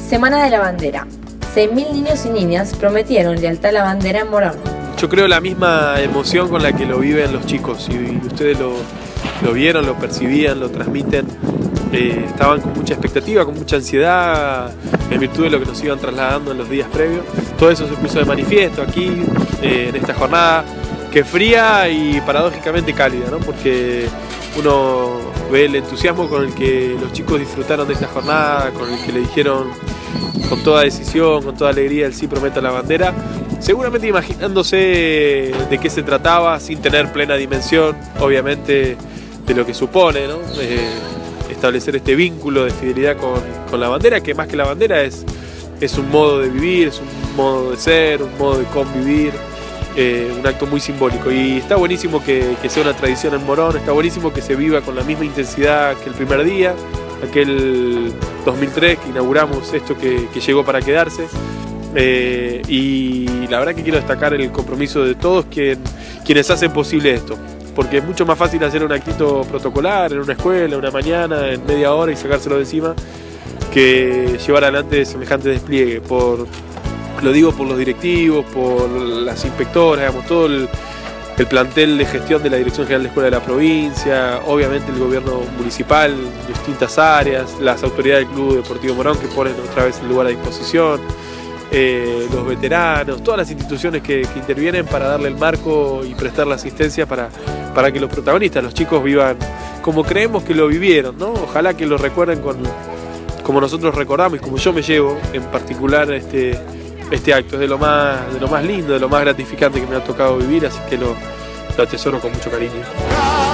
Semana de la Bandera. 6.000 niños y niñas prometieron lealtad a la bandera en Morón. Yo creo la misma emoción con la que lo viven los chicos, y ustedes lo vieron, lo percibían, lo transmiten. Estaban con mucha expectativa, con mucha ansiedad, en virtud de lo que nos iban trasladando en los días previos. Todo eso se puso de manifiesto aquí, en esta jornada, que es fría y paradójicamente cálida, ¿no? Porque uno ve el entusiasmo con el que los chicos disfrutaron de esta jornada, con el que le dijeron con toda decisión, con toda alegría, el sí prometo a la bandera, seguramente imaginándose de qué se trataba, sin tener plena dimensión, obviamente, de lo que supone, ¿no? Establecer este vínculo de fidelidad con la bandera, que más que la bandera es un modo de vivir, es un modo de ser, un modo de convivir, un acto muy simbólico. Y está buenísimo que sea una tradición en Morón, está buenísimo que se viva con la misma intensidad que el primer día, aquel 2003 que inauguramos esto que llegó para quedarse. Y la verdad que quiero destacar el compromiso de todos quienes hacen posible esto, porque es mucho más fácil hacer un actito protocolar en una escuela, una mañana, en media hora y sacárselo de encima, que llevar adelante semejante despliegue. Lo digo por los directivos, por las inspectoras, digamos, todo el plantel de gestión de la Dirección General de Escuela de la provincia, obviamente el gobierno municipal, distintas áreas, las autoridades del Club Deportivo Morón que ponen otra vez el lugar a disposición, los veteranos, todas las instituciones que intervienen para darle el marco y prestar la asistencia para que los protagonistas, los chicos, vivan como creemos que lo vivieron, ¿no? Ojalá que lo recuerden como nosotros recordamos y como yo me llevo en particular este acto. Es de lo más lindo, de lo más gratificante que me ha tocado vivir, así que lo atesoro con mucho cariño.